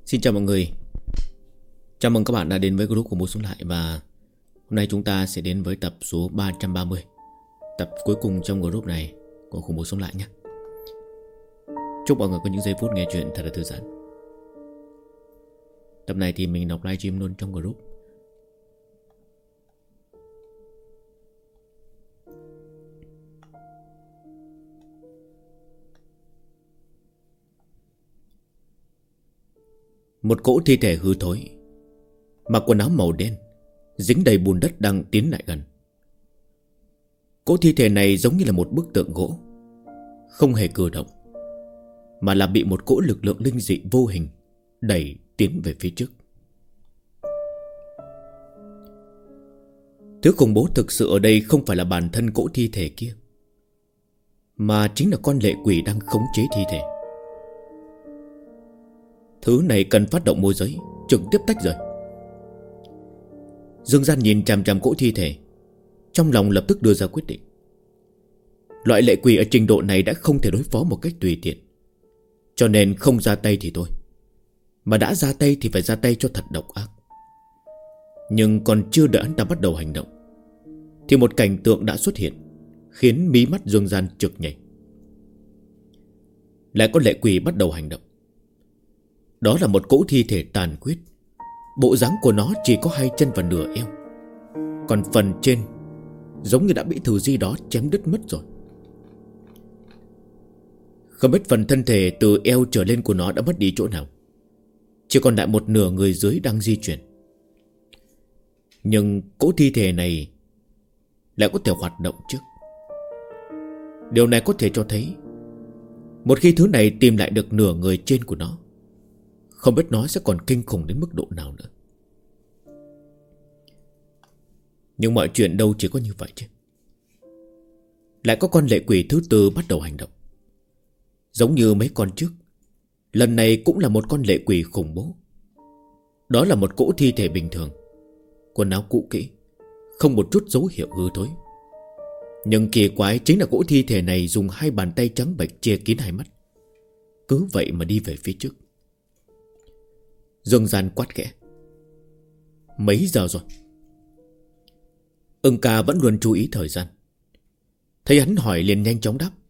Xin chào mọi người. Chào mừng các bạn đã đến với group của Mua Sống Lại. Và hôm nay chúng ta sẽ đến với tập số 330, tập cuối cùng trong group này của Khủng Bố Sống Lại nhé. Chúc mọi người có những giây phút nghe chuyện thật là thư giãn. Tập này thì mình đọc livestream luôn trong group. Một cỗ thi thể hư thối, mặc quần áo màu đen, dính đầy bùn đất đang tiến lại gần. Cỗ thi thể này giống như là một bức tượng gỗ, không hề cử động, mà là bị một cỗ lực lượng linh dị vô hình đẩy tiến về phía trước. Thứ khủng bố thực sự ở đây không phải là bản thân cỗ thi thể kia, mà chính là con lệ quỷ đang khống chế thi thể. Thứ này cần phát động môi giới, trực tiếp tách rời. Dương Gian nhìn chằm chằm cỗ thi thể, trong lòng lập tức đưa ra quyết định. Loại lệ quỷ ở trình độ này đã không thể đối phó một cách tùy tiện, cho nên không ra tay thì thôi, mà đã ra tay thì phải ra tay cho thật độc ác. Nhưng còn chưa đợi hắn ta bắt đầu hành động, thì một cảnh tượng đã xuất hiện, khiến mí mắt Dương Gian chực nhảy. Lại có lệ quỷ bắt đầu hành động. Đó là một cỗ thi thể tàn quyết. Bộ dáng của nó chỉ có 2 chân và nửa eo, còn phần trên giống như đã bị thứ gì đó chém đứt mất rồi. Không biết phần thân thể từ eo trở lên của nó đã mất đi chỗ nào, chỉ còn lại một nửa người dưới đang di chuyển. Nhưng cỗ thi thể này lại có thể hoạt động trước. Điều này có thể cho thấy, một khi thứ này tìm lại được nửa người trên của nó, không biết nó sẽ còn kinh khủng đến mức độ nào nữa. Nhưng mọi chuyện đâu chỉ có như vậy chứ. Lại có con lệ quỷ thứ tư bắt đầu hành động. Giống như mấy con trước, lần này cũng là một con lệ quỷ khủng bố. Đó là một cỗ thi thể bình thường, quần áo cũ kỹ, không một chút dấu hiệu hư thối. Nhưng kỳ quái chính là cỗ thi thể này dùng 2 bàn tay trắng bệch che kín 2 mắt, cứ vậy mà đi về phía trước. Dương Gian quát khẽ: mấy giờ rồi? Ưng ca vẫn luôn chú ý thời gian, thấy hắn hỏi liền nhanh chóng đáp: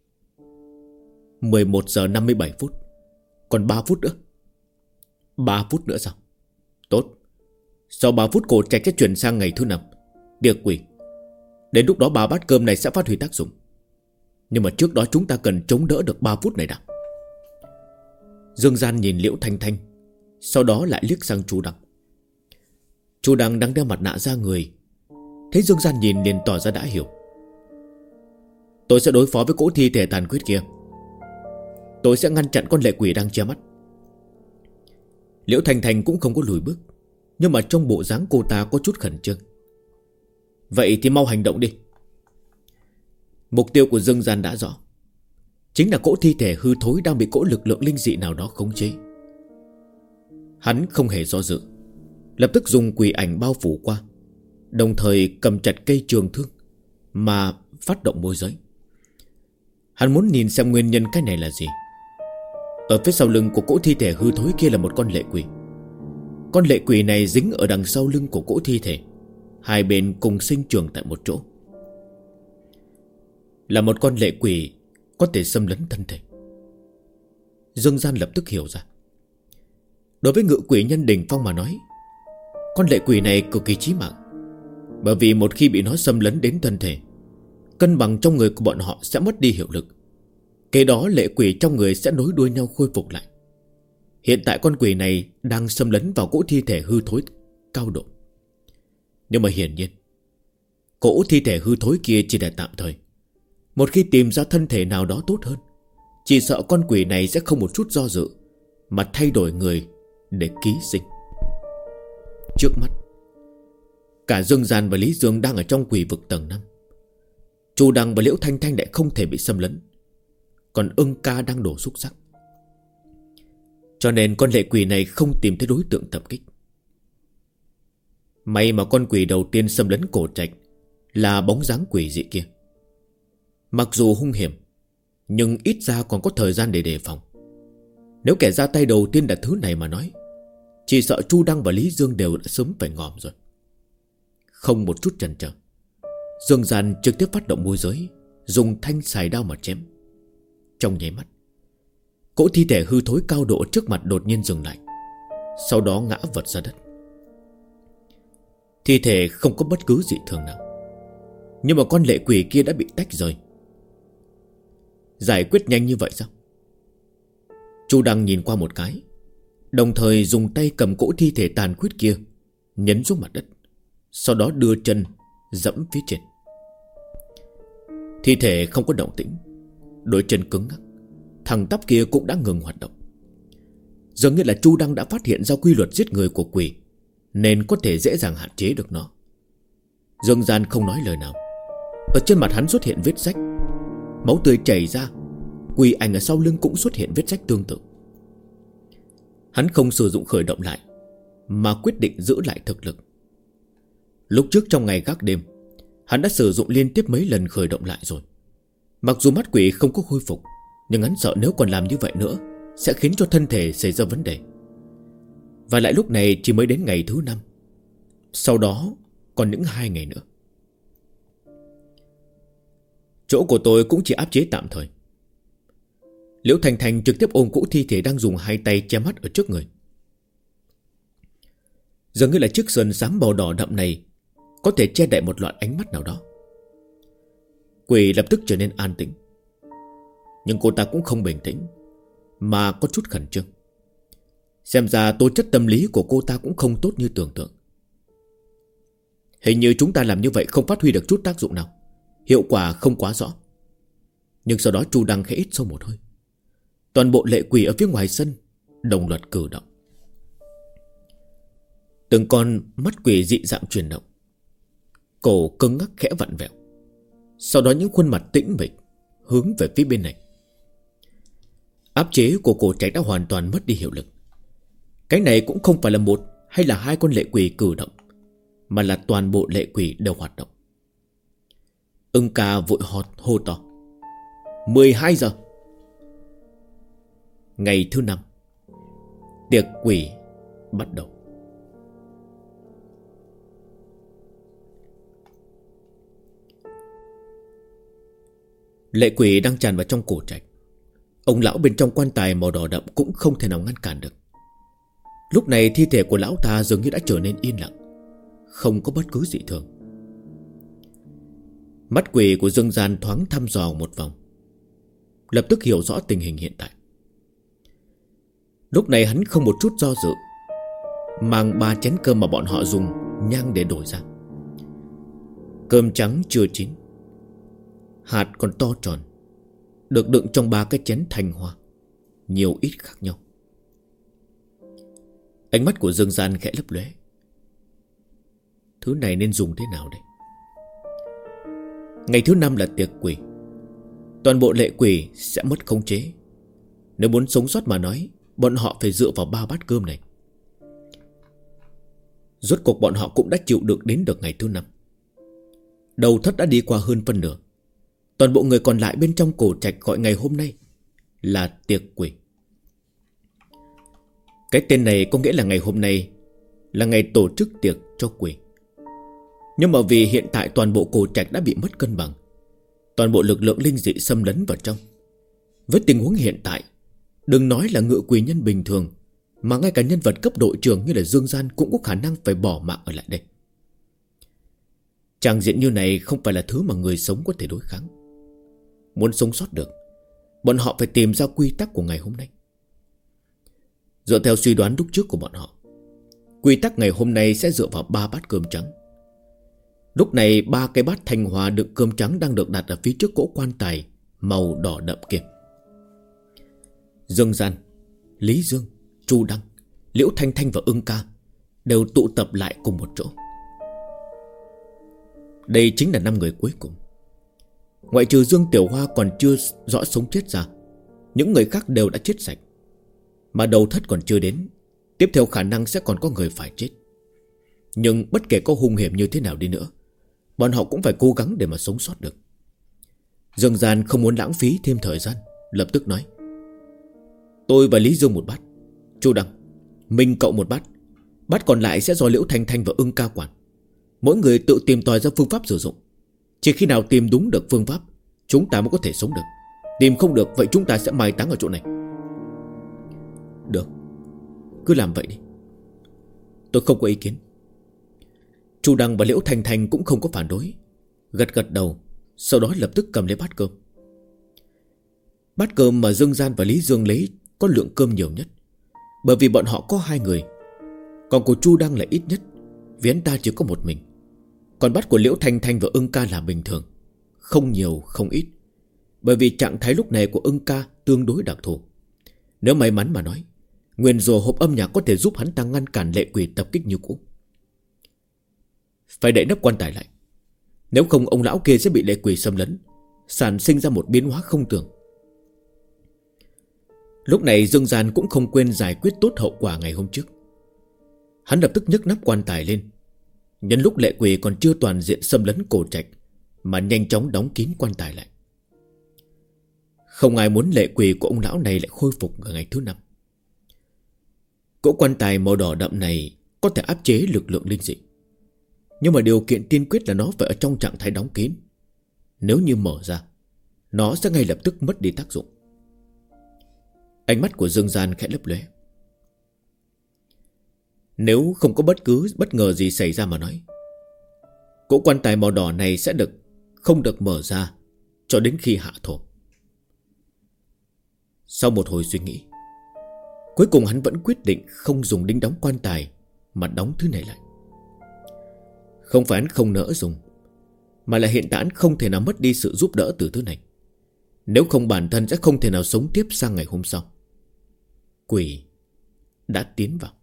11 giờ 57 phút. Còn 3 phút nữa. 3 phút nữa sao? Tốt. Sau 3 phút cổ trạch sẽ chuyển sang ngày thứ 5, tiệc quỷ. Đến lúc đó 3 bát cơm này sẽ phát huy tác dụng. Nhưng mà trước đó chúng ta cần chống đỡ được 3 phút này đã. Dương Gian nhìn Liễu Thanh Thanh, sau đó lại liếc sang Chu Đăng. Chu Đăng đang đeo mặt nạ ra người, thấy Dương Gian nhìn liền tỏ ra đã hiểu. Tôi sẽ đối phó với cỗ thi thể tàn quyết kia. Tôi sẽ ngăn chặn con lệ quỷ đang che mắt. Liễu Thanh Thanh cũng không có lùi bước, nhưng mà trong bộ dáng cô ta có chút khẩn trương. Vậy thì mau hành động đi. Mục tiêu của Dương Gian đã rõ, chính là cỗ thi thể hư thối đang bị cỗ lực lượng linh dị nào đó khống chế. Hắn không hề do dự, lập tức dùng quỷ ảnh bao phủ qua, đồng thời cầm chặt cây trường thương mà phát động môi giới. Hắn muốn nhìn xem nguyên nhân cái này là gì. Ở phía sau lưng của cỗ thi thể hư thối kia là một con lệ quỷ. Con lệ quỷ này dính ở đằng sau lưng của cỗ thi thể, 2 bên cùng sinh trưởng tại một chỗ. Là một con lệ quỷ có thể xâm lấn thân thể. Dương Gian lập tức hiểu ra. Đối với ngự quỷ nhân đỉnh phong mà nói, con lệ quỷ này cực kỳ chí mạng. Bởi vì một khi bị nó xâm lấn đến thân thể, cân bằng trong người của bọn họ sẽ mất đi hiệu lực. Kế đó lệ quỷ trong người sẽ nối đuôi nhau khôi phục lại. Hiện tại con quỷ này đang xâm lấn vào cỗ thi thể hư thối cao độ. Nhưng mà hiển nhiên, cỗ thi thể hư thối kia chỉ là tạm thời. Một khi tìm ra thân thể nào đó tốt hơn, chỉ sợ con quỷ này sẽ không một chút do dự mà thay đổi người để ký sinh. Trước mắt, cả Dương Gian và Lý Dương đang ở trong quỷ vực tầng 5. Chu Đăng và Liễu Thanh Thanh lại không thể bị xâm lấn, còn Ưng ca đang đổ xúc sắc. Cho nên con lệ quỷ này không tìm thấy đối tượng tập kích. May mà con quỷ đầu tiên xâm lấn cổ trạch là bóng dáng quỷ dị kia. Mặc dù hung hiểm, nhưng ít ra còn có thời gian để đề phòng. Nếu kẻ ra tay đầu tiên là thứ này mà nói, chỉ sợ Chu Đăng và Lý Dương đều đã sớm phải ngòm rồi. Không một chút chần chờ, Dương Gian trực tiếp phát động môi giới, dùng thanh xài đao mà chém. Trong nháy mắt, cỗ thi thể hư thối cao độ trước mặt đột nhiên dừng lại, sau đó ngã vật ra đất. Thi thể không có bất cứ dị thường nào, nhưng mà con lệ quỷ kia đã bị tách rời. Giải quyết nhanh như vậy sao? Chu Đăng nhìn qua một cái, đồng thời dùng tay cầm cỗ thi thể tàn khuyết kia nhấn xuống mặt đất, sau đó đưa chân dẫm phía trên. Thi thể không có động tĩnh, đôi chân cứng ngắc, thằng tắp kia cũng đã ngừng hoạt động. Dường như là Chu Đăng đã phát hiện ra quy luật giết người của quỷ, nên có thể dễ dàng hạn chế được nó. Dương Gian không nói lời nào. Ở trên mặt hắn xuất hiện vết rách, máu tươi chảy ra. Quỷ ảnh ở sau lưng cũng xuất hiện vết rách tương tự. Hắn không sử dụng khởi động lại, mà quyết định giữ lại thực lực. Lúc trước trong ngày gác đêm, hắn đã sử dụng liên tiếp mấy lần khởi động lại rồi. Mặc dù mắt quỷ không có khôi phục, nhưng hắn sợ nếu còn làm như vậy nữa sẽ khiến cho thân thể xảy ra vấn đề. Và lại lúc này chỉ mới đến ngày thứ 5, sau đó còn những 2 ngày nữa. Chỗ của tôi cũng chỉ áp chế tạm thời. Liễu Thành Thành trực tiếp ôm cỗ thi thể đang dùng 2 tay che mắt ở trước người. Dường như là chiếc sườn xám màu đỏ đậm này có thể che đậy một loại ánh mắt nào đó. Quỷ lập tức trở nên an tĩnh, nhưng cô ta cũng không bình tĩnh, mà có chút khẩn trương. Xem ra tố chất tâm lý của cô ta cũng không tốt như tưởng tượng. Hình như chúng ta làm như vậy không phát huy được chút tác dụng nào, hiệu quả không quá rõ. Nhưng sau đó Chu Đăng khẽ hít sâu một hơi. Toàn bộ lệ quỷ ở phía ngoài sân đồng loạt cử động. Từng con mắt quỷ dị dạng chuyển động, cổ cứng ngắc khẽ vặn vẹo. Sau đó những khuôn mặt tĩnh mịch hướng về phía bên này. Áp chế của cổ trạch đã hoàn toàn mất đi hiệu lực. Cái này cũng không phải là 1 hay là 2 con lệ quỷ cử động, mà là toàn bộ lệ quỷ đều hoạt động. Ưng ca vội hô to: 12 giờ. Ngày thứ 5, tiệc quỷ bắt đầu. Lệ quỷ đang tràn vào trong cổ trạch. Ông lão bên trong quan tài màu đỏ đậm cũng không thể nào ngăn cản được. Lúc này thi thể của lão ta dường như đã trở nên yên lặng, không có bất cứ dị thường. Mắt quỷ của Dương Gian thoáng thăm dò một vòng, lập tức hiểu rõ tình hình hiện tại. Lúc này hắn không một chút do dự, mang 3 chén cơm mà bọn họ dùng nhang để đổi ra. Cơm trắng chưa chín, hạt còn to tròn, được đựng trong 3 cái chén thanh hoa, nhiều ít khác nhau. Ánh mắt của Dương Gian khẽ lấp lóe. Thứ này nên dùng thế nào đây? Ngày thứ 5 là tiệc quỷ. Toàn bộ lệ quỷ sẽ mất khống chế. Nếu muốn sống sót mà nói, bọn họ phải dựa vào 3 bát cơm này. Rốt cuộc bọn họ cũng đã chịu đựng đến được ngày thứ 5. Đầu thất đã đi qua hơn phân nửa. Toàn bộ người còn lại bên trong cổ trạch gọi ngày hôm nay là tiệc quỷ. Cái tên này có nghĩa là ngày hôm nay là ngày tổ chức tiệc cho quỷ. Nhưng mà vì hiện tại toàn bộ cổ trạch đã bị mất cân bằng, toàn bộ lực lượng linh dị xâm lấn vào trong. Với tình huống hiện tại, đừng nói là ngự quỷ nhân bình thường, mà ngay cả nhân vật cấp đội trưởng như là Dương Gian cũng có khả năng phải bỏ mạng ở lại đây. Tràng diện như này không phải là thứ mà người sống có thể đối kháng. Muốn sống sót được, bọn họ phải tìm ra quy tắc của ngày hôm nay. Dựa theo suy đoán lúc trước của bọn họ, quy tắc ngày hôm nay sẽ dựa vào 3 bát cơm trắng. Lúc này 3 cái bát thanh hoa đựng cơm trắng đang được đặt ở phía trước cỗ quan tài màu đỏ đậm kia. Dương Gian, Lý Dương, Chu Đăng, Liễu Thanh Thanh và Ưng Ca đều tụ tập lại cùng một chỗ. Đây chính là 5 người cuối cùng. Ngoại trừ Dương Tiểu Hoa còn chưa rõ sống chết ra, những người khác đều đã chết sạch. Mà đầu thất còn chưa đến, tiếp theo khả năng sẽ còn có người phải chết. Nhưng bất kể có hung hiểm như thế nào đi nữa, bọn họ cũng phải cố gắng để mà sống sót được. Dương Gian không muốn lãng phí thêm thời gian, lập tức nói: Tôi và Lý Dương một bát, Chu Đăng, Minh cậu một bát, Bát còn lại sẽ do Liễu Thanh Thanh và Ưng Ca quản. Mỗi người tự tìm tòi ra phương pháp sử dụng. Chỉ khi nào tìm đúng được phương pháp, chúng ta mới có thể sống được. Tìm không được, vậy chúng ta sẽ mai táng ở chỗ này. Được, cứ làm vậy đi. Tôi không có ý kiến. Chu Đăng và Liễu Thanh Thanh cũng không có phản đối, gật gật đầu. Sau đó lập tức cầm lấy bát cơm. Bát cơm mà Dương Gian và Lý Dương lấy có lượng cơm nhiều nhất, bởi vì bọn họ có 2 người. Còn của Chu Đăng là ít nhất, vì hắn ta chỉ có một mình. Còn bát của Liễu Thanh Thanh và Ưng Ca là bình thường, không nhiều không ít. Bởi vì trạng thái lúc này của Ưng Ca tương đối đặc thù. Nếu may mắn mà nói, nguyền rủa hộp âm nhạc có thể giúp hắn ta ngăn cản lệ quỷ tập kích như cũ. Phải đậy nắp quan tài lại, nếu không ông lão kia sẽ bị lệ quỷ xâm lấn, sản sinh ra một biến hóa không tưởng. Lúc này Dương Gian cũng không quên giải quyết tốt hậu quả ngày hôm trước. Hắn lập tức nhấc nắp quan tài lên, nhân lúc lệ quỷ còn chưa toàn diện xâm lấn cổ trạch mà nhanh chóng đóng kín quan tài lại. Không ai muốn lệ quỷ của ông lão này lại khôi phục ở ngày thứ 5. Cỗ quan tài màu đỏ đậm này có thể áp chế lực lượng linh dị, nhưng mà điều kiện tiên quyết là nó phải ở trong trạng thái đóng kín. Nếu như mở ra, nó sẽ ngay lập tức mất đi tác dụng. Ánh mắt của Dương Gian khẽ lấp lóe. Nếu không có bất ngờ gì xảy ra mà nói, cỗ quan tài màu đỏ này sẽ không được mở ra cho đến khi hạ thổ. Sau một hồi suy nghĩ, cuối cùng hắn vẫn quyết định không dùng đinh đóng quan tài, mà đóng thứ này lại. Không phải hắn không nỡ dùng, mà là hiện tại hắn không thể nào mất đi sự giúp đỡ từ thứ này. Nếu không bản thân sẽ không thể nào sống tiếp sang ngày hôm sau. Quỷ đã tiến vào.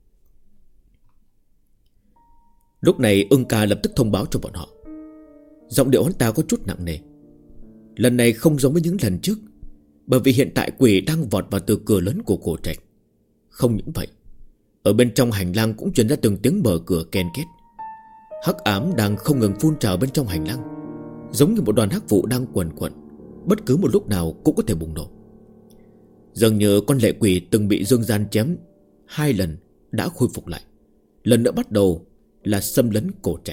Lúc này Ưng Ca lập tức thông báo cho bọn họ. Giọng điệu hắn ta có chút nặng nề. Lần này không giống với những lần trước, bởi vì hiện tại quỷ đang vọt vào từ cửa lớn của cổ trạch. Không những vậy, ở bên trong hành lang cũng truyền ra từng tiếng mở cửa ken két. Hắc ám đang không ngừng phun trào bên trong hành lang, giống như một đoàn hắc vụ đang quần quật, bất cứ một lúc nào cũng có thể bùng nổ. Dường như con lệ quỷ từng bị Dương Gian chém 2 lần đã khôi phục lại, lần nữa bắt đầu là xâm lấn cổ trạch.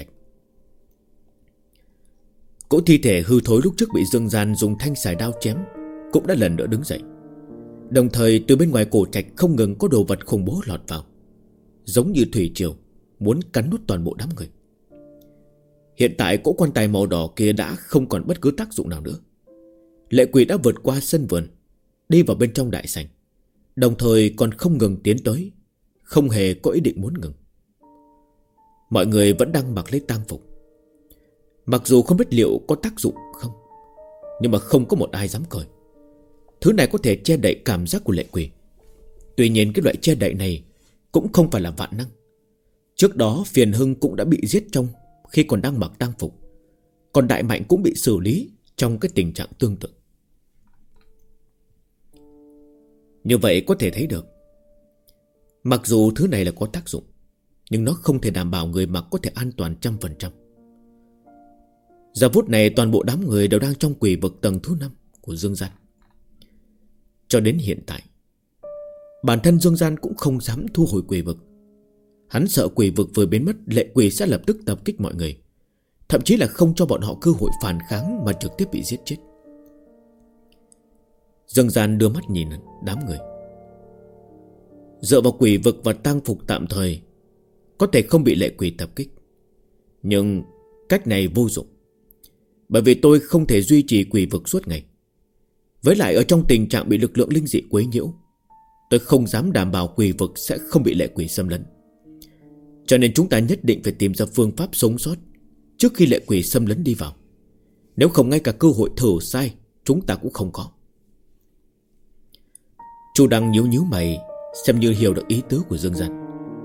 Cỗ thi thể hư thối lúc trước bị Dương Gian dùng thanh sải đao chém cũng đã lần nữa đứng dậy. Đồng thời từ bên ngoài cổ trạch không ngừng có đồ vật khủng bố lọt vào, giống như thủy triều muốn cắn nuốt toàn bộ đám người. Hiện tại cỗ quan tài màu đỏ kia đã không còn bất cứ tác dụng nào nữa. Lệ quỷ đã vượt qua sân vườn, đi vào bên trong đại sảnh, đồng thời còn không ngừng tiến tới, không hề có ý định muốn ngừng. Mọi người vẫn đang mặc lấy tang phục. Mặc dù không biết liệu có tác dụng không, nhưng mà không có một ai dám cởi. Thứ này có thể che đậy cảm giác của lệ quỷ. Tuy nhiên cái loại che đậy này cũng không phải là vạn năng. Trước đó Phiền Hưng cũng đã bị giết trong khi còn đang mặc tang phục, còn Đại Mạnh cũng bị xử lý trong cái tình trạng tương tự. Như vậy có thể thấy được, mặc dù thứ này là có tác dụng, nhưng nó không thể đảm bảo người mặc có thể an toàn 100%. Giờ phút này toàn bộ đám người đều đang trong quỷ vực tầng thứ 5 của Dương Gian. Cho đến hiện tại, bản thân Dương Gian cũng không dám thu hồi quỷ vực. Hắn sợ quỷ vực vừa biến mất, lệ quỷ sẽ lập tức tập kích mọi người, thậm chí là không cho bọn họ cơ hội phản kháng mà trực tiếp bị giết chết. Dương Gian đưa mắt nhìn đám người. Dựa vào quỷ vực và tang phục tạm thời có thể không bị lệ quỷ tập kích, nhưng cách này vô dụng, bởi vì tôi không thể duy trì quỷ vực suốt ngày. Với lại ở trong tình trạng bị lực lượng linh dị quấy nhiễu, tôi không dám đảm bảo quỷ vực sẽ không bị lệ quỷ xâm lấn. Cho nên chúng ta nhất định phải tìm ra phương pháp sống sót trước khi lệ quỷ xâm lấn đi vào. Nếu không ngay cả cơ hội thử sai chúng ta cũng không có. Chu Đăng nhíu mày, xem như hiểu được ý tứ của Dương Gian.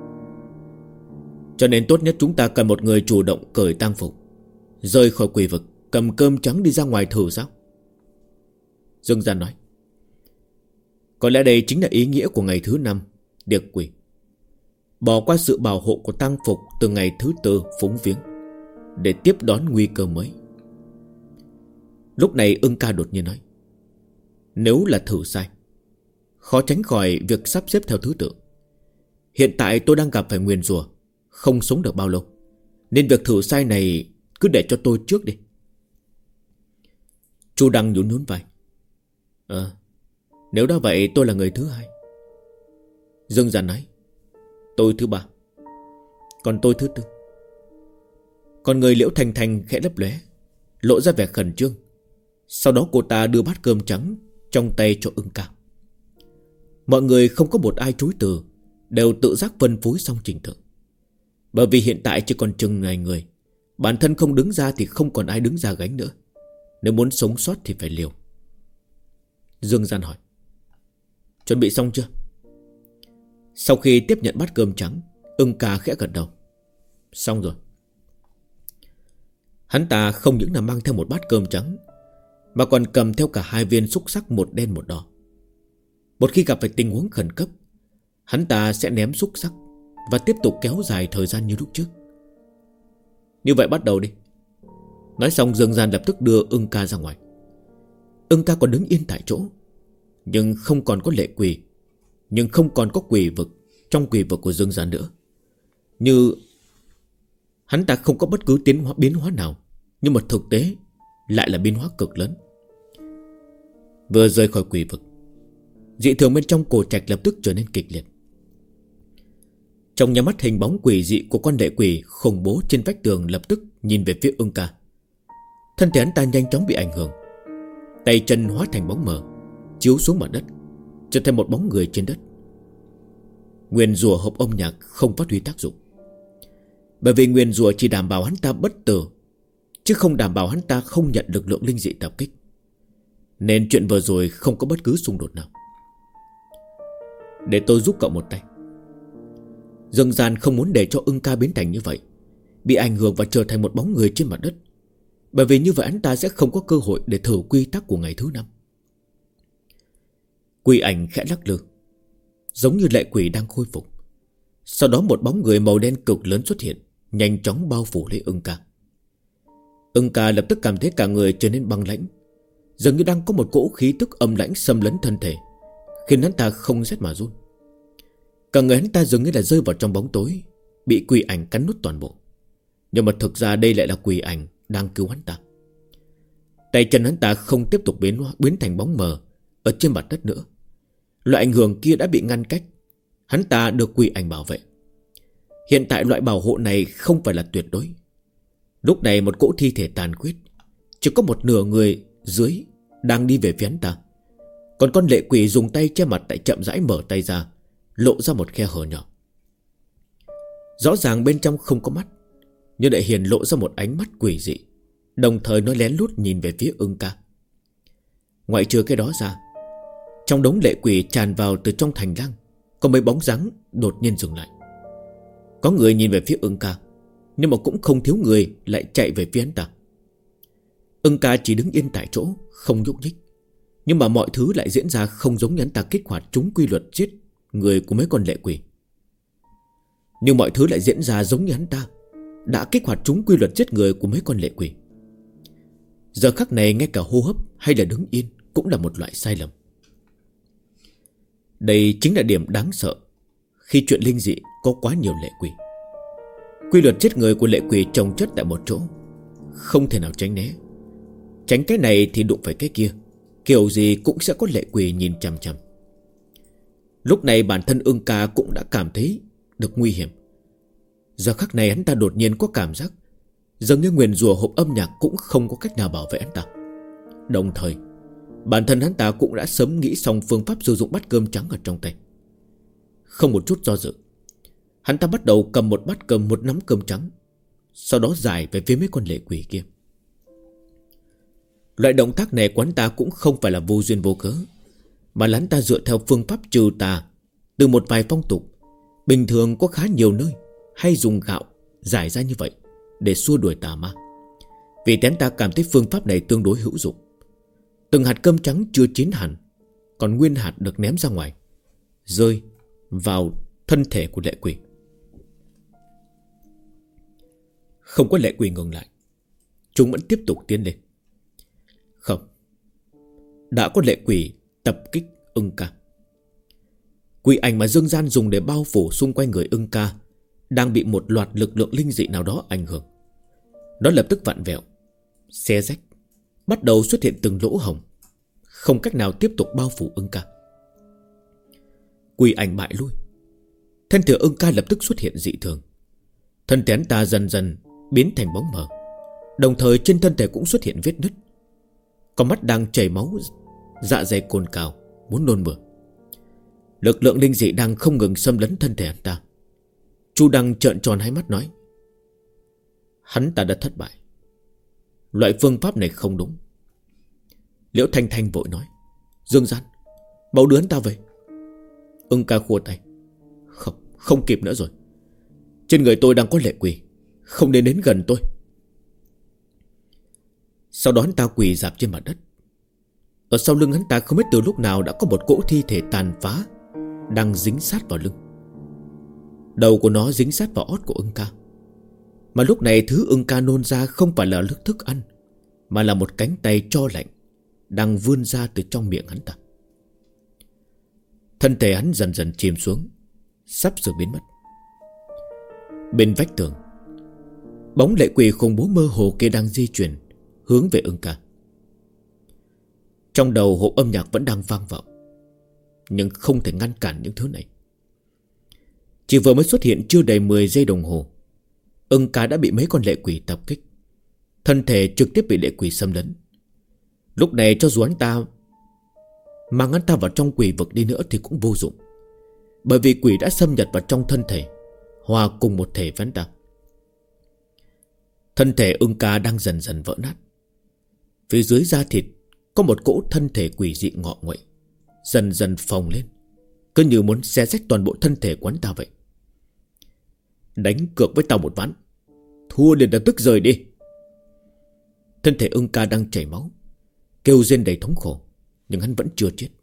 Cho nên tốt nhất chúng ta cần một người chủ động cởi tang phục, rời khỏi quỷ vực, cầm cơm trắng đi ra ngoài thử sao? Dương Gian nói. Có lẽ đây chính là ý nghĩa của ngày thứ 5 điệp quỷ, bỏ qua sự bảo hộ của tang phục từ ngày thứ 4 phúng viếng, để tiếp đón nguy cơ mới. Lúc này Ưng Ca đột nhiên nói, nếu là thử sai, khó tránh khỏi việc sắp xếp theo thứ tự. Hiện tại tôi đang gặp phải nguyền rủa, không sống được bao lâu, nên việc thử sai này cứ để cho tôi trước đi. Chu Đăng nhún nhún vai. Nếu đã vậy tôi là người thứ hai. Dương Gian nói. Tôi thứ ba. Còn tôi thứ tư. Còn người Liễu Thanh Thanh khẽ lấp lóe, lộ ra vẻ khẩn trương. Sau đó cô ta đưa bát cơm trắng trong tay cho Ưng Ca. Mọi người không có một ai chối từ, đều tự giác phân phối xong trình tự. Bởi vì hiện tại chỉ còn chừng này người, bản thân không đứng ra thì không còn ai đứng ra gánh nữa. Nếu muốn sống sót thì phải liều. Dương Gian hỏi. Chuẩn bị xong chưa? Sau khi tiếp nhận bát cơm trắng, Ưng Ca khẽ gật đầu. Xong rồi. Hắn ta không những là mang theo một bát cơm trắng, mà còn cầm theo cả hai viên xúc xắc, một đen một đỏ. Một khi gặp phải tình huống khẩn cấp, hắn ta sẽ ném xúc xắc và tiếp tục kéo dài thời gian như lúc trước. Như vậy bắt đầu đi. Nói xong Dương Gian lập tức đưa Ưng Ca ra ngoài. Ưng Ca còn đứng yên tại chỗ, nhưng không còn có lệ quỷ, nhưng không còn có quỷ vực trong quỷ vực của Dương Gian nữa. Như hắn ta không có bất cứ biến hóa nào, nhưng mà thực tế lại là biến hóa cực lớn. Vừa rời khỏi quỷ vực, dị thường bên trong cổ trạch lập tức trở nên kịch liệt. Trong nhà mắt hình bóng quỷ dị của con lệ quỷ khủng bố trên vách tường lập tức nhìn về phía Ưng Ca. Thân thể hắn ta nhanh chóng bị ảnh hưởng, tay chân hóa thành bóng mờ, chiếu xuống mặt đất, trở thành một bóng người trên đất. Nguyền rủa hộp âm nhạc không phát huy tác dụng, bởi vì nguyền rủa chỉ đảm bảo hắn ta bất tử, chứ không đảm bảo hắn ta không nhận lực lượng linh dị tập kích. Nên chuyện vừa rồi không có bất cứ xung đột nào. Để tôi giúp cậu một tay. Dương Gian không muốn để cho Ưng Ca biến thành như vậy, bị ảnh hưởng và trở thành một bóng người trên mặt đất, bởi vì như vậy hắn ta sẽ không có cơ hội để thử quy tắc của ngày thứ 5. Quỷ ảnh khẽ lắc lư, giống như lệ quỷ đang khôi phục. Sau đó một bóng người màu đen cực lớn xuất hiện, nhanh chóng bao phủ lấy Ưng Ca. Ưng Ca lập tức cảm thấy cả người trở nên băng lãnh, dường như đang có một cỗ khí tức âm lãnh xâm lấn thân thể, khiến hắn ta không rét mà run. Cả người hắn ta dường như là rơi vào trong bóng tối, bị quỷ ảnh cắn nuốt toàn bộ. Nhưng mà thực ra đây lại là quỷ ảnh đang cứu hắn ta. Tay chân hắn ta không tiếp tục biến thành bóng mờ ở trên mặt đất nữa. Loại ảnh hưởng kia đã bị ngăn cách, hắn ta được quỷ ảnh bảo vệ. Hiện tại loại bảo hộ này không phải là tuyệt đối. Lúc này một cỗ thi thể tàn khuyết, chỉ có một nửa người dưới đang đi về phía hắn ta. Còn con lệ quỷ dùng tay che mặt tại chậm rãi mở tay ra, lộ ra một khe hở nhỏ. Rõ ràng bên trong không có mắt, nhưng lại hiển lộ ra một ánh mắt quỷ dị, đồng thời nó lén lút nhìn về phía Ưng Ca. Ngoại trừ cái đó ra, trong đống lệ quỷ tràn vào từ trong thành lang, có mấy bóng dáng đột nhiên dừng lại. Có người nhìn về phía Ưng Ca, nhưng mà cũng không thiếu người lại chạy về phía hắn ta. Ưng Ca chỉ đứng yên tại chỗ, không nhúc nhích. Nhưng mà mọi thứ lại diễn ra không giống như hắn ta kích hoạt trúng quy luật giết người của mấy con lệ quỷ. Nhưng mọi thứ lại diễn ra giống như hắn ta đã kích hoạt trúng quy luật giết người của mấy con lệ quỷ. Giờ khắc này ngay cả hô hấp hay là đứng yên cũng là một loại sai lầm. Đây chính là điểm đáng sợ khi chuyện linh dị có quá nhiều lệ quỷ. Quy luật giết người của lệ quỷ chồng chất tại một chỗ, không thể nào tránh né. Tránh cái này thì đụng phải cái kia, kiểu gì cũng sẽ có lệ quỷ nhìn chằm chằm. Lúc này bản thân Ưng Ca cũng đã cảm thấy được nguy hiểm. Giờ khắc này hắn ta đột nhiên có cảm giác dường như nguyền rủa hộp âm nhạc cũng không có cách nào bảo vệ hắn ta. Đồng thời bản thân hắn ta cũng đã sớm nghĩ xong phương pháp sử dụng bát cơm trắng ở trong tay. Không một chút do dự, hắn ta bắt đầu cầm một bát cơm, một nắm cơm trắng, sau đó giải về phía mấy con lệ quỷ kia. Loại động tác này của hắn ta cũng không phải là vô duyên vô cớ, mà hắn ta dựa theo phương pháp trừ tà từ một vài phong tục bình thường có khá nhiều nơi hay dùng gạo giải ra như vậy để xua đuổi tà ma. Vì hắn ta cảm thấy phương pháp này tương đối hữu dụng. Từng hạt cơm trắng chưa chín hẳn, còn nguyên hạt được ném ra ngoài, rơi vào thân thể của lệ quỷ. Không có lệ quỷ ngừng lại, chúng vẫn tiếp tục tiến lên. Không, đã có lệ quỷ tập kích Ưng Ca. Quỷ ảnh mà Dương Gian dùng để bao phủ xung quanh người Ưng Ca đang bị một loạt lực lượng linh dị nào đó ảnh hưởng. Nó lập tức vặn vẹo, xé rách, bắt đầu xuất hiện từng lỗ hổng, không cách nào tiếp tục bao phủ Ưng Ca. Quỷ ảnh bại lui. Thân thể Ưng Ca lập tức xuất hiện dị thường. Thân thể hắn ta dần dần biến thành bóng mờ, đồng thời trên thân thể cũng xuất hiện vết nứt. Con mắt đang chảy máu, dạ dày cồn cào, muốn nôn mửa. Lực lượng linh dị đang không ngừng xâm lấn thân thể hắn ta. Chu Đăng trợn tròn hai mắt nói: hắn ta đã thất bại. Loại phương pháp này không đúng. Liễu Thanh Thanh vội nói: Dương Gian, mau đưa hắn ta về. Ưng Ca khua tay: Không kịp nữa rồi. Trên người tôi đang có lệ quỷ, không nên đến gần tôi. Sau đó hắn ta quỳ rạp trên mặt đất. Ở sau lưng hắn ta không biết từ lúc nào đã có một cỗ thi thể tàn phá đang dính sát vào lưng. Đầu của nó dính sát vào ót của Ưng Ca. Mà lúc này thứ Ưng Ca nôn ra không phải là thức ăn, mà là một cánh tay tro lạnh đang vươn ra từ trong miệng hắn ta. Thân thể hắn dần dần chìm xuống, sắp sửa biến mất. Bên vách tường, bóng lệ quỷ khủng bố mơ hồ kia đang di chuyển hướng về Ưng Ca. Trong đầu hộp âm nhạc vẫn đang vang vọng, nhưng không thể ngăn cản những thứ này. Chỉ vừa mới xuất hiện chưa đầy 10 giây đồng hồ, Ưng Ca đã bị mấy con lệ quỷ tập kích. Thân thể trực tiếp bị lệ quỷ xâm lấn. Lúc này cho dù hắn ta mang hắn ta vào trong quỷ vực đi nữa thì cũng vô dụng, bởi vì quỷ đã xâm nhập vào trong thân thể, hòa cùng một thể với hắn ta. Thân thể Ưng Ca đang dần dần vỡ nát. Phía dưới da thịt có một cỗ thân thể quỷ dị ngọ nguậy, dần dần phồng lên, cứ như muốn xé rách toàn bộ thân thể của hắn ta vậy. Đánh cược với tao một ván, thua liền lập tức rời đi. Thân thể Ưng Ca đang chảy máu, kêu rên đầy thống khổ, nhưng hắn vẫn chưa chết.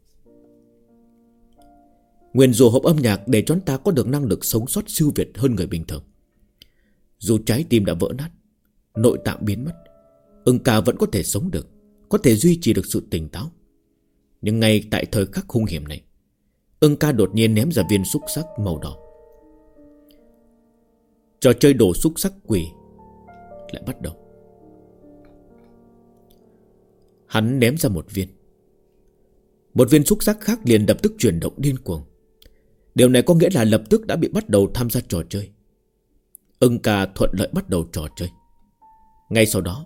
Nguyền rủa hộp âm nhạc để cho hắn ta có được năng lực sống sót siêu việt hơn người bình thường. Dù trái tim đã vỡ nát, nội tạng biến mất, Ưng Ca vẫn có thể sống được, có thể duy trì được sự tỉnh táo. Nhưng ngay tại thời khắc hung hiểm này, Ưng Ca đột nhiên ném ra viên xúc xắc màu đỏ. Trò chơi đổ xúc xắc quỷ lại bắt đầu. Hắn ném ra một viên. Một viên xúc xắc khác liền lập tức chuyển động điên cuồng. Điều này có nghĩa là lập tức đã bị bắt đầu tham gia trò chơi. Ưng Ca thuận lợi bắt đầu trò chơi. Ngay sau đó,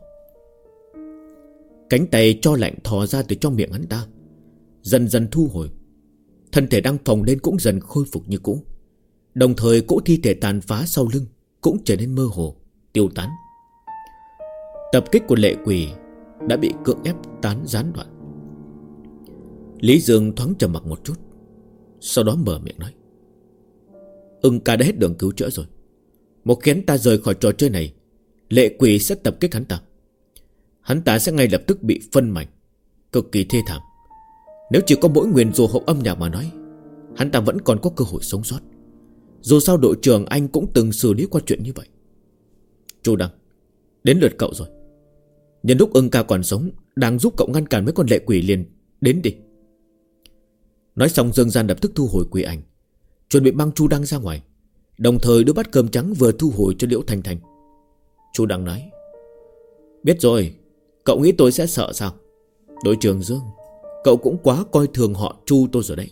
cánh tay tro lạnh thò ra từ trong miệng hắn ta, dần dần thu hồi. Thân thể đang phồng lên cũng dần khôi phục như cũ. Đồng thời cỗ thi thể tàn phá sau lưng cũng trở nên mơ hồ, tiêu tán. Tập kích của lệ quỷ đã bị cưỡng ép gián đoạn. Lý Dương thoáng trầm mặc một chút, sau đó mở miệng nói: Ưng Ca đã hết đường cứu chữa rồi. Một khi hắn ta rời khỏi trò chơi này, lệ quỷ sẽ tập kích hắn ta. Hắn ta sẽ ngay lập tức bị phân mảnh, cực kỳ thê thảm. Nếu chỉ có mỗi nguyền rủa hộp âm nhạc mà nói, hắn ta vẫn còn có cơ hội sống sót. Dù sao đội trưởng anh cũng từng xử lý qua chuyện như vậy. Chu Đăng, đến lượt cậu rồi. Nhân lúc Ưng Ca còn sống, đang giúp cậu ngăn cản mấy con lệ quỷ, liền đến đi. Nói xong Dương Gian lập tức thu hồi quỷ ảnh, chuẩn bị mang Chu Đăng ra ngoài, đồng thời đưa bát cơm trắng vừa thu hồi cho Liễu Thanh Thanh. Chu Đăng nói: Biết rồi, cậu nghĩ tôi sẽ sợ sao? Đội trưởng Dương, cậu cũng quá coi thường họ Chu tôi rồi đấy.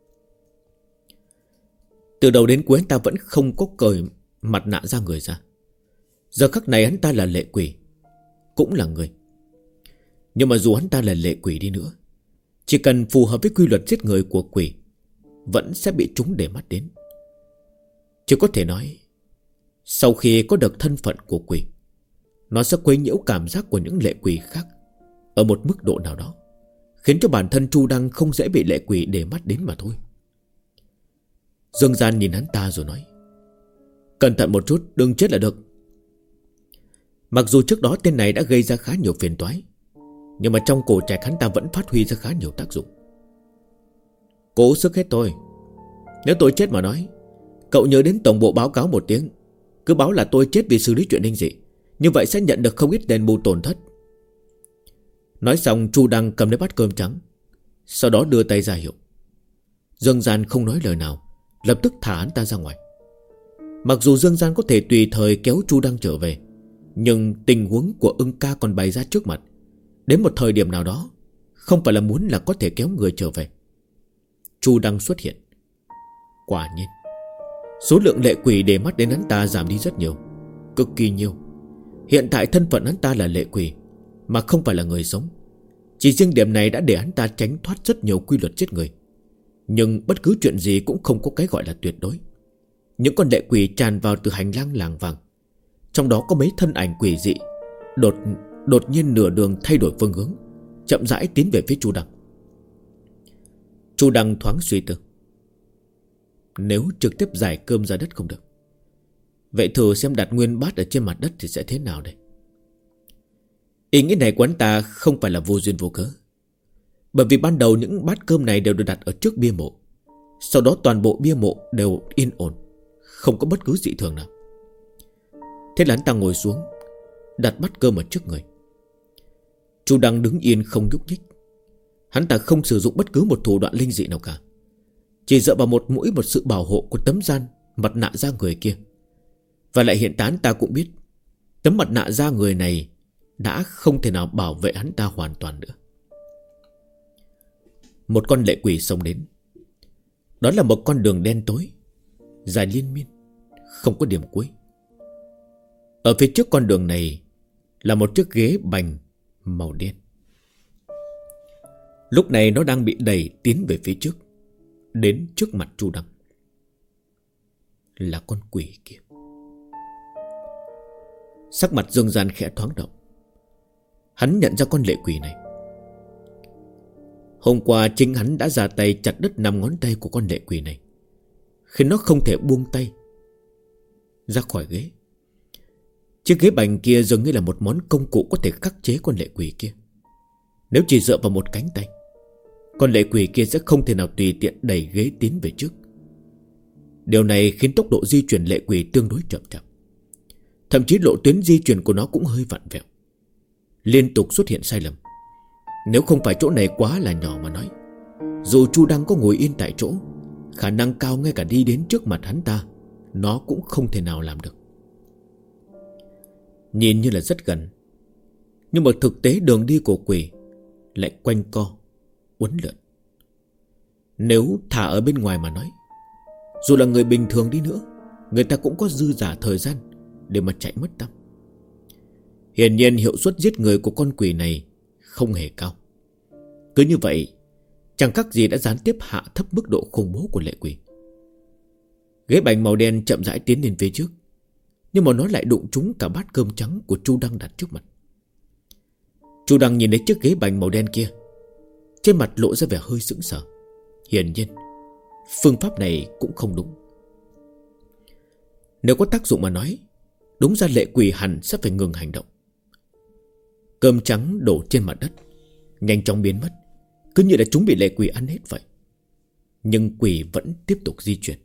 Từ đầu đến cuối hắn ta vẫn không có cởi mặt nạ ra người ra. Giờ khắc này hắn ta là lệ quỷ, cũng là người. Nhưng mà dù hắn ta là lệ quỷ đi nữa, chỉ cần phù hợp với quy luật giết người của quỷ, vẫn sẽ bị chúng để mắt đến. Chỉ có thể nói, sau khi có được thân phận của quỷ, nó sẽ quấy nhiễu cảm giác của những lệ quỷ khác ở một mức độ nào đó, khiến cho bản thân Chu Đăng không dễ bị lệ quỷ để mắt đến mà thôi. Dương Gian nhìn hắn ta rồi nói: Cẩn thận một chút, đừng chết là được. Mặc dù trước đó tên này đã gây ra khá nhiều phiền toái, nhưng mà trong cổ trạch hắn ta vẫn phát huy ra khá nhiều tác dụng. Cố sức hết tôi. Nếu tôi chết mà nói, cậu nhớ đến tổng bộ báo cáo một tiếng, cứ báo là tôi chết vì xử lý chuyện linh dị, như vậy sẽ nhận được không ít đền bù tổn thất. Nói xong Chu Đăng cầm lấy bát cơm trắng, sau đó đưa tay ra hiệu: Dương Gian không nói lời nào, lập tức thả hắn ta ra ngoài. Mặc dù Dương Gian có thể tùy thời kéo Chu Đăng trở về, nhưng tình huống của Ưng ca còn bày ra trước mặt. Đến một thời điểm nào đó, không phải là muốn là có thể kéo người trở về. Chu Đăng xuất hiện. Quả nhiên, số lượng lệ quỷ để mắt đến hắn ta giảm đi rất nhiều, cực kỳ nhiều. Hiện tại thân phận hắn ta là lệ quỷ, mà không phải là người sống. Chỉ riêng điểm này đã để hắn ta tránh thoát rất nhiều quy luật giết người. Nhưng bất cứ chuyện gì cũng không có cái gọi là tuyệt đối. Những con lệ quỷ tràn vào từ hành lang làng vàng. Trong đó có mấy thân ảnh quỷ dị đột nhiên nửa đường thay đổi phương hướng, chậm rãi tiến về phía Chu Đăng. Chu Đăng thoáng suy tư. Nếu trực tiếp giải cơm ra đất không được, vậy thử xem đặt nguyên bát ở trên mặt đất thì sẽ thế nào đây. Ý nghĩ này của anh ta không phải là vô duyên vô cớ. Bởi vì ban đầu những bát cơm này đều được đặt ở trước bia mộ. Sau đó toàn bộ bia mộ đều yên ổn, không có bất cứ dị thường nào. Thế là anh ta ngồi xuống, đặt bát cơm ở trước người. Chu Đăng đứng yên không nhúc nhích. Hắn ta không sử dụng bất cứ một thủ đoạn linh dị nào cả, chỉ dựa vào một sự bảo hộ của tấm mặt nạ da người kia. Và lại hiện tại hắn ta cũng biết tấm mặt nạ da người này đã không thể nào bảo vệ hắn ta hoàn toàn nữa. Một con lệ quỷ xông đến. Đó là một con đường đen tối, dài liên miên, không có điểm cuối. Ở phía trước con đường này là một chiếc ghế bành màu đen. Lúc này nó đang bị đẩy tiến về phía trước, đến trước mặt Chu Đăng. Là con quỷ kia. Sắc mặt Dương Gian khẽ thoáng động. Hắn nhận ra con lệ quỷ này. Hôm qua chính hắn đã ra tay chặt đứt 5 ngón tay của con lệ quỷ này, khiến nó không thể buông tay ra khỏi ghế. Chiếc ghế bành kia dường như là một món công cụ có thể khắc chế con lệ quỷ kia. Nếu chỉ dựa vào một cánh tay, con lệ quỷ kia sẽ không thể nào tùy tiện đẩy ghế tiến về trước. Điều này khiến tốc độ di chuyển lệ quỷ tương đối chậm chạp. Thậm chí lộ tuyến di chuyển của nó cũng hơi vặn vẹo, liên tục xuất hiện sai lầm. Nếu không phải chỗ này quá là nhỏ mà nói, dù Chu Đăng có ngồi yên tại chỗ, khả năng cao ngay cả đi đến trước mặt hắn ta nó cũng không thể nào làm được. Nhìn như là rất gần, nhưng mà thực tế đường đi của quỷ lại quanh co, uốn lượn. Nếu thả ở bên ngoài mà nói, dù là người bình thường đi nữa, người ta cũng có dư dả thời gian để mà chạy mất tăm. Hiển nhiên hiệu suất giết người của con quỷ này không hề cao. Cứ như vậy, chẳng khác gì đã gián tiếp hạ thấp mức độ khủng bố của lệ quỷ. Ghế bành màu đen chậm rãi tiến lên phía trước, nhưng mà nó lại đụng trúng cả bát cơm trắng của Chu Đăng đặt trước mặt. Chu Đăng nhìn thấy chiếc ghế bành màu đen kia, trên mặt lộ ra vẻ hơi sững sờ. Hiển nhiên phương pháp này cũng không đúng. Nếu có tác dụng mà nói, đúng ra lệ quỷ hẳn sẽ phải ngừng hành động. Cơm trắng đổ trên mặt đất, nhanh chóng biến mất, cứ như là chúng bị lệ quỷ ăn hết vậy. Nhưng quỷ vẫn tiếp tục di chuyển.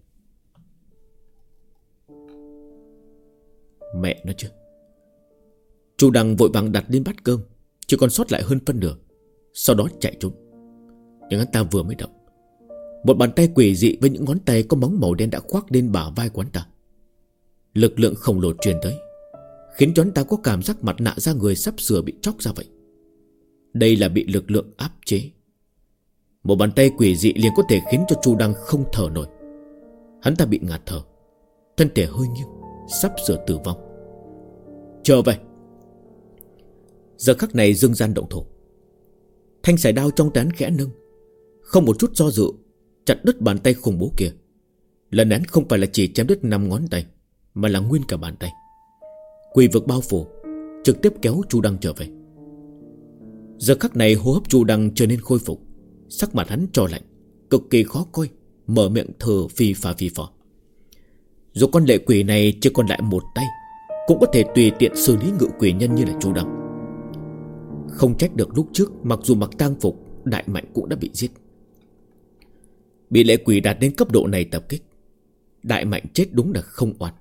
Mẹ nó chứ. Chu Đăng vội vàng đặt lên bát cơm, chỉ còn sót lại hơn phân nửa, sau đó chạy trốn. Nhưng hắn ta vừa mới động, một bàn tay quỷ dị với những ngón tay có móng màu đen đã khoác lên bả vai của hắn ta. Lực lượng khổng lồ truyền tới, khiến cho hắn ta có cảm giác mặt nạ da người sắp sửa bị chóc ra vậy. Đây là bị lực lượng áp chế. Một bàn tay quỷ dị liền có thể khiến cho Chu Đăng không thở nổi. Hắn ta bị ngạt thở, thân thể hơi nghiêng, sắp sửa tử vong. Trở về. Giờ khắc này Dương Gian động thổ. Thanh sải đao trong tay hắn khẽ nâng, không một chút do dự chặt đứt bàn tay khủng bố kia. Lần này không phải là chỉ chém đứt 5 ngón tay, mà là nguyên cả bàn tay. Quỷ vực bao phủ, trực tiếp kéo Chu Đăng trở về. Giờ khắc này hô hấp Chu Đăng trở nên khôi phục, sắc mặt hắn trò lạnh, cực kỳ khó coi, mở miệng thở phì phò. Dù con lệ quỷ này chỉ còn lại một tay, cũng có thể tùy tiện xử lý ngự quỷ nhân như là Chu Đăng. Không trách được lúc trước mặc dù mặc tang phục, Đại Mạnh cũng đã bị giết. Bị lệ quỷ đạt đến cấp độ này tập kích, Đại Mạnh chết đúng là không oan.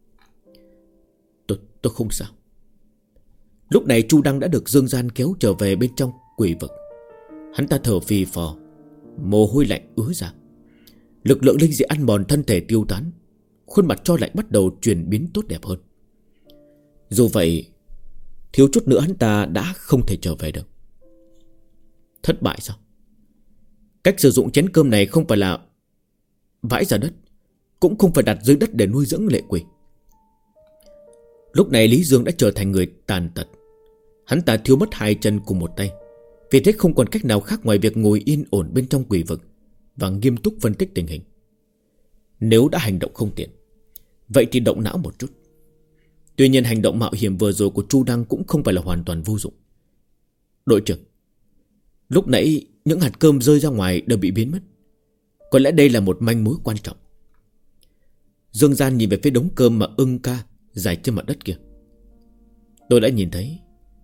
Tôi không sao. Lúc này Chu Đăng đã được Dương Gian kéo trở về bên trong quỷ vực. Hắn ta thở phì phò, mồ hôi lạnh ứa ra. lực lượng linh dị ăn mòn thân thể tiêu tán, khuôn mặt cho lại bắt đầu chuyển biến tốt đẹp hơn. Dù vậy, thiếu chút nữa hắn ta đã không thể trở về được. Thất bại sao? Cách sử dụng chén cơm này không phải là vãi ra đất, cũng không phải đặt dưới đất để nuôi dưỡng lệ quỷ. Lúc này Lý Dương đã trở thành người tàn tật. Hắn ta thiếu mất 2 chân cùng 1 tay, vì thế không còn cách nào khác ngoài việc ngồi yên ổn bên trong quỷ vực và nghiêm túc phân tích tình hình. Nếu đã hành động không tiện, vậy thì động não một chút. Tuy nhiên hành động mạo hiểm vừa rồi của Chu Đăng cũng không phải là hoàn toàn vô dụng. Đội trưởng, lúc nãy những hạt cơm rơi ra ngoài đều bị biến mất. Có lẽ đây là một manh mối quan trọng. Dương Gian nhìn về phía đống cơm mà ưng ca rải trên mặt đất kia. Tôi đã nhìn thấy,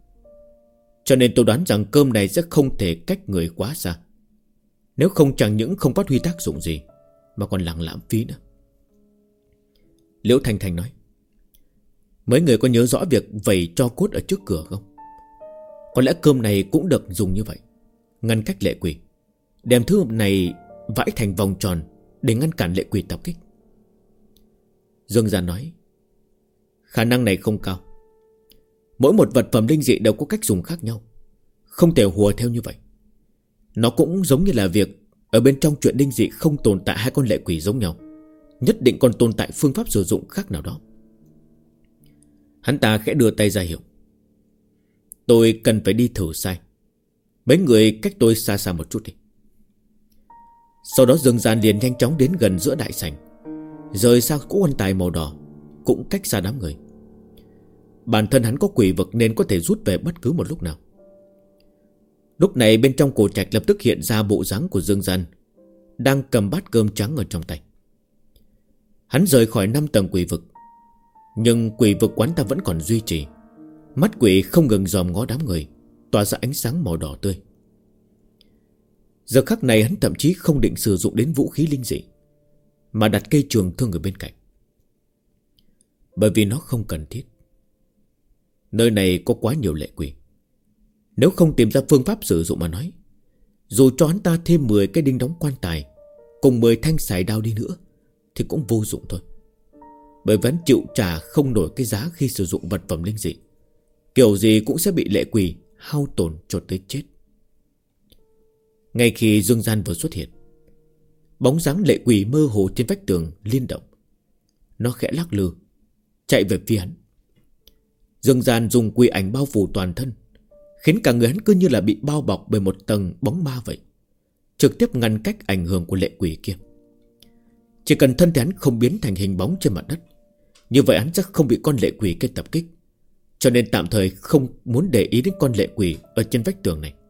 cho nên tôi đoán rằng cơm này sẽ không thể cách người quá xa. Nếu không chẳng những không phát huy tác dụng gì, mà còn lãng lãng phí nữa. Liễu Thanh Thanh nói, mấy người có nhớ rõ việc vẩy tro cốt ở trước cửa không? Có lẽ cơm này cũng được dùng như vậy, ngăn cách lệ quỷ, đem thứ này vãi thành vòng tròn để ngăn cản lệ quỷ tập kích. Dương Gian nói, khả năng này không cao. Mỗi một vật phẩm linh dị đều có cách dùng khác nhau, không thể hùa theo như vậy. Nó cũng giống như là việc ở bên trong chuyện linh dị không tồn tại 2 con lệ quỷ giống nhau, nhất định còn tồn tại phương pháp sử dụng khác nào đó. Hắn ta khẽ đưa tay ra hiệu, tôi cần phải đi thử sai. Mấy người cách tôi xa xa một chút đi. Sau đó Dương Gian liền nhanh chóng đến gần giữa đại sảnh, rời xa cỗ quan tài màu đỏ, cũng cách xa đám người. Bản thân hắn có quỷ vực nên có thể rút về bất cứ một lúc nào. Lúc này bên trong cổ trạch lập tức hiện ra bộ dáng của Dương Gian, đang cầm bát cơm trắng ở trong tay. Hắn rời khỏi 5 tầng quỷ vực, nhưng quỷ vực quán ta vẫn còn duy trì. Mắt quỷ không ngừng dòm ngó đám người, tỏa ra ánh sáng màu đỏ tươi. Giờ khắc này hắn thậm chí không định sử dụng đến vũ khí linh dị, mà đặt cây trường thương ở bên cạnh, bởi vì nó không cần thiết. Nơi này có quá nhiều lệ quỷ. Nếu không tìm ra phương pháp sử dụng mà nói, dù cho hắn ta thêm 10 cái đinh đóng quan tài cùng 10 thanh sải đao đi nữa thì cũng vô dụng thôi. Bởi vì hắn chịu trả không nổi cái giá khi sử dụng vật phẩm linh dị, kiểu gì cũng sẽ bị lệ quỷ hao tổn cho tới chết. Ngay khi Dương Gian vừa xuất hiện, bóng dáng lệ quỷ mơ hồ trên vách tường liên động. Nó khẽ lắc lư chạy về phía hắn. Dương Gian dùng quỷ ảnh bao phủ toàn thân, khiến cả người hắn cứ như là bị bao bọc bởi một tầng bóng ma vậy, trực tiếp ngăn cách ảnh hưởng của lệ quỷ kia. Chỉ cần thân thể hắn không biến thành hình bóng trên mặt đất, như vậy hắn chắc không bị con lệ quỷ kia tập kích. Cho nên tạm thời không muốn để ý đến con lệ quỷ ở trên vách tường này.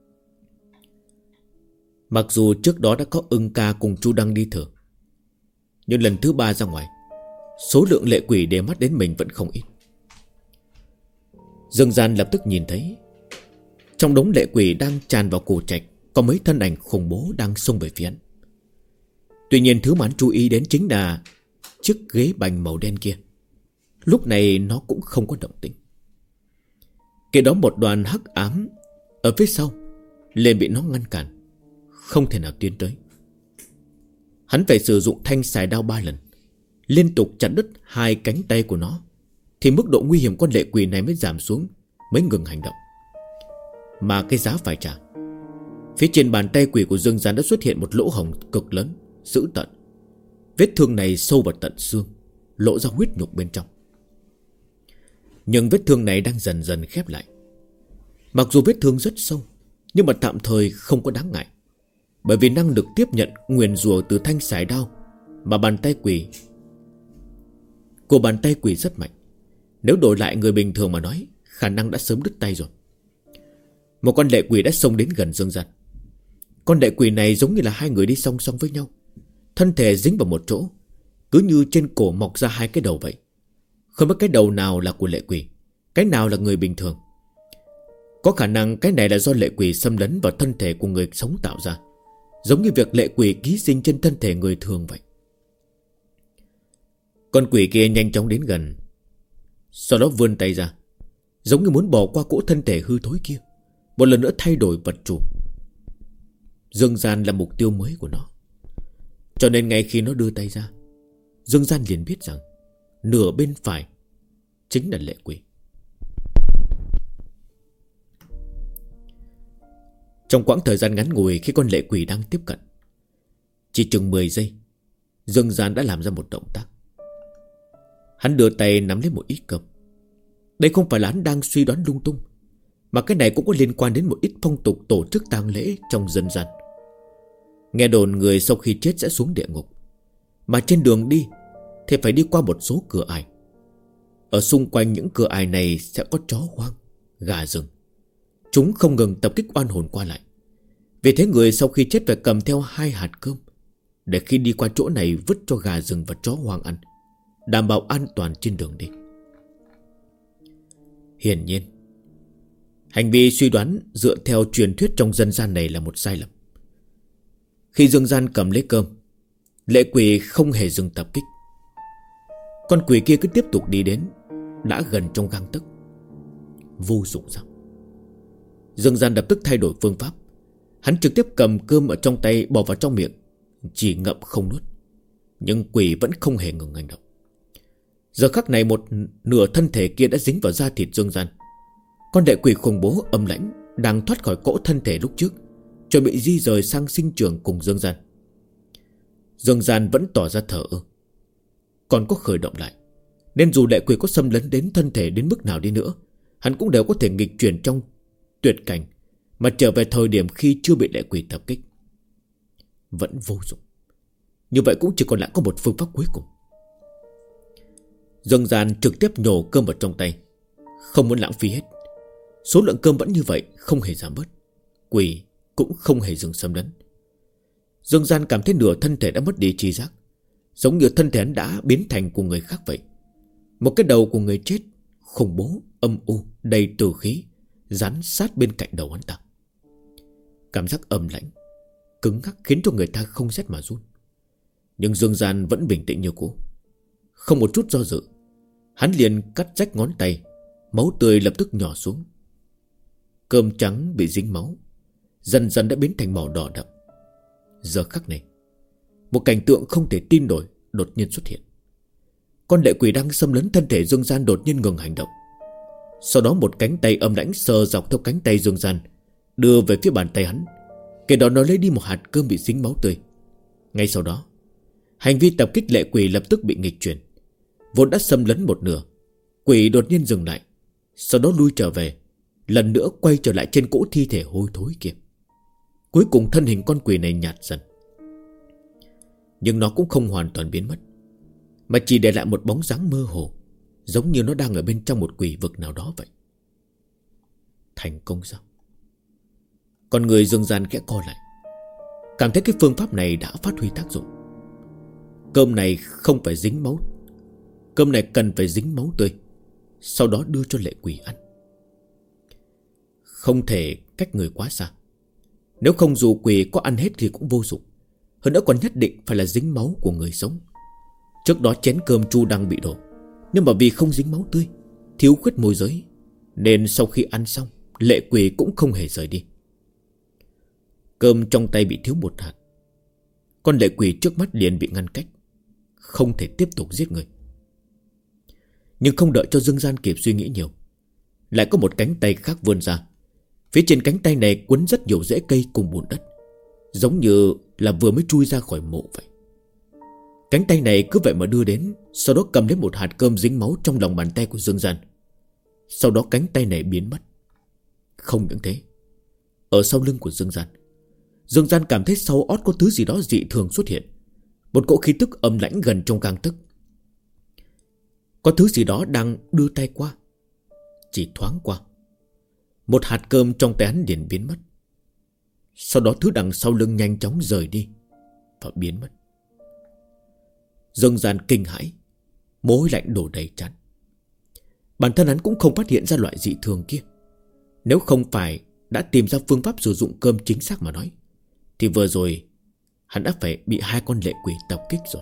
Mặc dù trước đó đã có ưng ca cùng Chu Đăng đi thử, nhưng lần thứ 3 ra ngoài, số lượng lệ quỷ để mắt đến mình vẫn không ít. Dương Gian lập tức nhìn thấy trong đống lệ quỷ đang tràn vào cổ trạch có mấy thân ảnh khủng bố đang xông về phía hắn. Tuy nhiên thứ mà hắn chú ý đến chính là chiếc ghế bành màu đen kia. Lúc này nó cũng không có động tĩnh. Kế đó một đoàn hắc ám ở phía sau liền bị nó ngăn cản, không thể nào tiến tới. Hắn phải sử dụng thanh sải đao 3 lần, liên tục chặt đứt 2 cánh tay của nó, thì mức độ nguy hiểm con lệ quỷ này mới giảm xuống, mới ngừng hành động. Mà cái giá phải trả, phía trên bàn tay quỷ của Dương Gian đã xuất hiện một lỗ hổng cực lớn, dữ tợn. Vết thương này sâu vào tận xương, lộ ra huyết nhục bên trong. Nhưng vết thương này đang dần dần khép lại. Mặc dù vết thương rất sâu, nhưng mà tạm thời không có đáng ngại, bởi vì năng lực tiếp nhận nguyền rủa từ thanh sải đao mà bàn tay quỷ của bàn tay quỷ rất mạnh. Nếu đổi lại người bình thường mà nói, khả năng đã sớm đứt tay rồi. Một con lệ quỷ đã xông đến gần Dương Gian. Con lệ quỷ này giống như là 2 người đi song song với nhau, thân thể dính vào một chỗ, cứ như trên cổ mọc ra 2 cái đầu vậy. Không biết cái đầu nào là của lệ quỷ, cái nào là người bình thường. Có khả năng cái này là do lệ quỷ xâm lấn vào thân thể của người sống tạo ra, giống như việc lệ quỷ ký sinh trên thân thể người thường vậy. Con quỷ kia nhanh chóng đến gần, sau đó vươn tay ra, giống như muốn bỏ qua cỗ thân thể hư thối kia, một lần nữa thay đổi vật chủ. Dương Gian là mục tiêu mới của nó. Cho nên ngay khi nó đưa tay ra, Dương Gian liền biết rằng nửa bên phải chính là lệ quỷ. Trong quãng thời gian ngắn ngủi khi con lệ quỷ đang tiếp cận, chỉ chừng 10 giây, Dương Gian đã làm ra một động tác. Hắn đưa tay nắm lấy một ít cơm. Đây không phải là hắn đang suy đoán lung tung, mà cái này cũng có liên quan đến một ít phong tục tổ chức tang lễ trong dân gian. Nghe đồn người sau khi chết sẽ xuống địa ngục, mà trên đường đi thì phải đi qua một số cửa ải. Ở xung quanh những cửa ải này sẽ có chó hoang, gà rừng. Chúng không ngừng tập kích oan hồn qua lại. Vì thế người sau khi chết phải cầm theo 2 hạt cơm, để khi đi qua chỗ này vứt cho gà rừng và chó hoang ăn, đảm bảo an toàn trên đường đi. Hiển nhiên, hành vi suy đoán dựa theo truyền thuyết trong dân gian này là một sai lầm. Khi Dương Gian cầm lấy cơm, lệ quỷ không hề dừng tập kích. Con quỷ kia cứ tiếp tục đi đến, đã gần trong gang tấc. Vô dụng sao? Dương Gian lập tức thay đổi phương pháp. Hắn trực tiếp cầm cơm ở trong tay bỏ vào trong miệng, chỉ ngậm không nuốt. Nhưng quỷ vẫn không hề ngừng hành động. Giờ khắc này một nửa thân thể kia đã dính vào da thịt Dương Gian. Con lệ quỷ khủng bố âm lãnh đang thoát khỏi cỗ thân thể lúc trước, chuẩn bị di rời sang sinh trường cùng Dương Gian. Dương Gian vẫn tỏ ra thờ ơ, còn có khởi động lại, nên dù lệ quỷ có xâm lấn đến thân thể đến mức nào đi nữa, hắn cũng đều có thể nghịch chuyển trong tuyệt cảnh, mà trở về thời điểm khi chưa bị lệ quỷ tập kích. Vẫn vô dụng. Như vậy cũng chỉ còn lại có một phương pháp cuối cùng. Dương Gian trực tiếp nhổ cơm vào trong tay, không muốn lãng phí hết. Số lượng cơm vẫn như vậy, không hề giảm bớt. Quỷ cũng không hề dừng xâm lấn. Dương Gian cảm thấy nửa thân thể đã mất đi tri giác, giống như thân thể hắn đã biến thành của người khác vậy. Một cái đầu của người chết, khủng bố, âm u, đầy tử khí, dán sát bên cạnh đầu hắn ta. Cảm giác âm lãnh, cứng ngắc khiến cho người ta không rét mà run. Nhưng Dương Gian vẫn bình tĩnh như cũ. Không một chút do dự, hắn liền cắt rách ngón tay. Máu tươi lập tức nhỏ xuống. Cơm trắng bị dính máu dần dần đã biến thành màu đỏ đậm. Giờ khắc này, một cảnh tượng không thể tin nổi đột nhiên xuất hiện. Con lệ quỷ đang xâm lấn thân thể Dương Gian đột nhiên ngừng hành động. Sau đó một cánh tay âm lãnh sờ dọc theo cánh tay Dương Gian, đưa về phía bàn tay hắn. Kể đó nó lấy đi một hạt cơm bị dính máu tươi. Ngay sau đó, hành vi tập kích lệ quỷ lập tức bị nghịch chuyển. Vốn đã xâm lấn một nửa, quỷ đột nhiên dừng lại, sau đó lui trở về, lần nữa quay trở lại trên cỗ thi thể hôi thối kia. Cuối cùng thân hình con quỷ này nhạt dần. Nhưng nó cũng không hoàn toàn biến mất, mà chỉ để lại một bóng dáng mơ hồ, giống như nó đang ở bên trong một quỷ vực nào đó vậy. Thành công sao? Con người Dương Gian khẽ co lại, cảm thấy cái phương pháp này đã phát huy tác dụng. Cơm này không phải dính máu, cơm này cần phải dính máu tươi, sau đó đưa cho lệ quỷ ăn. Không thể cách người quá xa, nếu không dù quỷ có ăn hết thì cũng vô dụng. Hơn nữa còn nhất định phải là dính máu của người sống. Trước đó chén cơm Chu Đăng bị đổ, nhưng mà vì không dính máu tươi, thiếu khuyết môi giới, nên sau khi ăn xong, lệ quỷ cũng không hề rời đi. Cơm trong tay bị thiếu một hạt, con lệ quỷ trước mắt liền bị ngăn cách, không thể tiếp tục giết người. Nhưng không đợi cho Dương Gian kịp suy nghĩ nhiều, lại có một cánh tay khác vươn ra. Phía trên cánh tay này quấn rất nhiều rễ cây cùng bùn đất, giống như là vừa mới chui ra khỏi mộ vậy. Cánh tay này cứ vậy mà đưa đến, sau đó cầm lấy một hạt cơm dính máu trong lòng bàn tay của Dương Gian. Sau đó cánh tay này biến mất. Không những thế, ở sau lưng của Dương Gian cảm thấy sau ót có thứ gì đó dị thường xuất hiện. Một cỗ khí tức âm lãnh gần trong gang tấc. Có thứ gì đó đang đưa tay qua. Chỉ thoáng qua, một hạt cơm trong tay hắn liền biến mất. Sau đó thứ đằng sau lưng nhanh chóng rời đi và biến mất. Dương Gian kinh hãi, mồ hôi lạnh đổ đầy trán. Bản thân hắn cũng không phát hiện ra loại dị thường kia. Nếu không phải đã tìm ra phương pháp sử dụng cơm chính xác mà nói, thì vừa rồi hắn đã phải bị 2 con lệ quỷ tập kích rồi.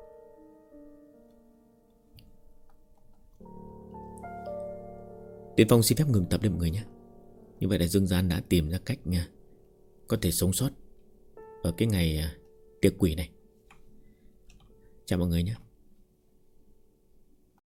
Tiến Phong xin phép ngừng tập đây mọi người nhé. Như vậy là Dương Gian đã tìm ra cách nha, có thể sống sót ở cái ngày tiệc quỷ này. Chào mọi người nhé.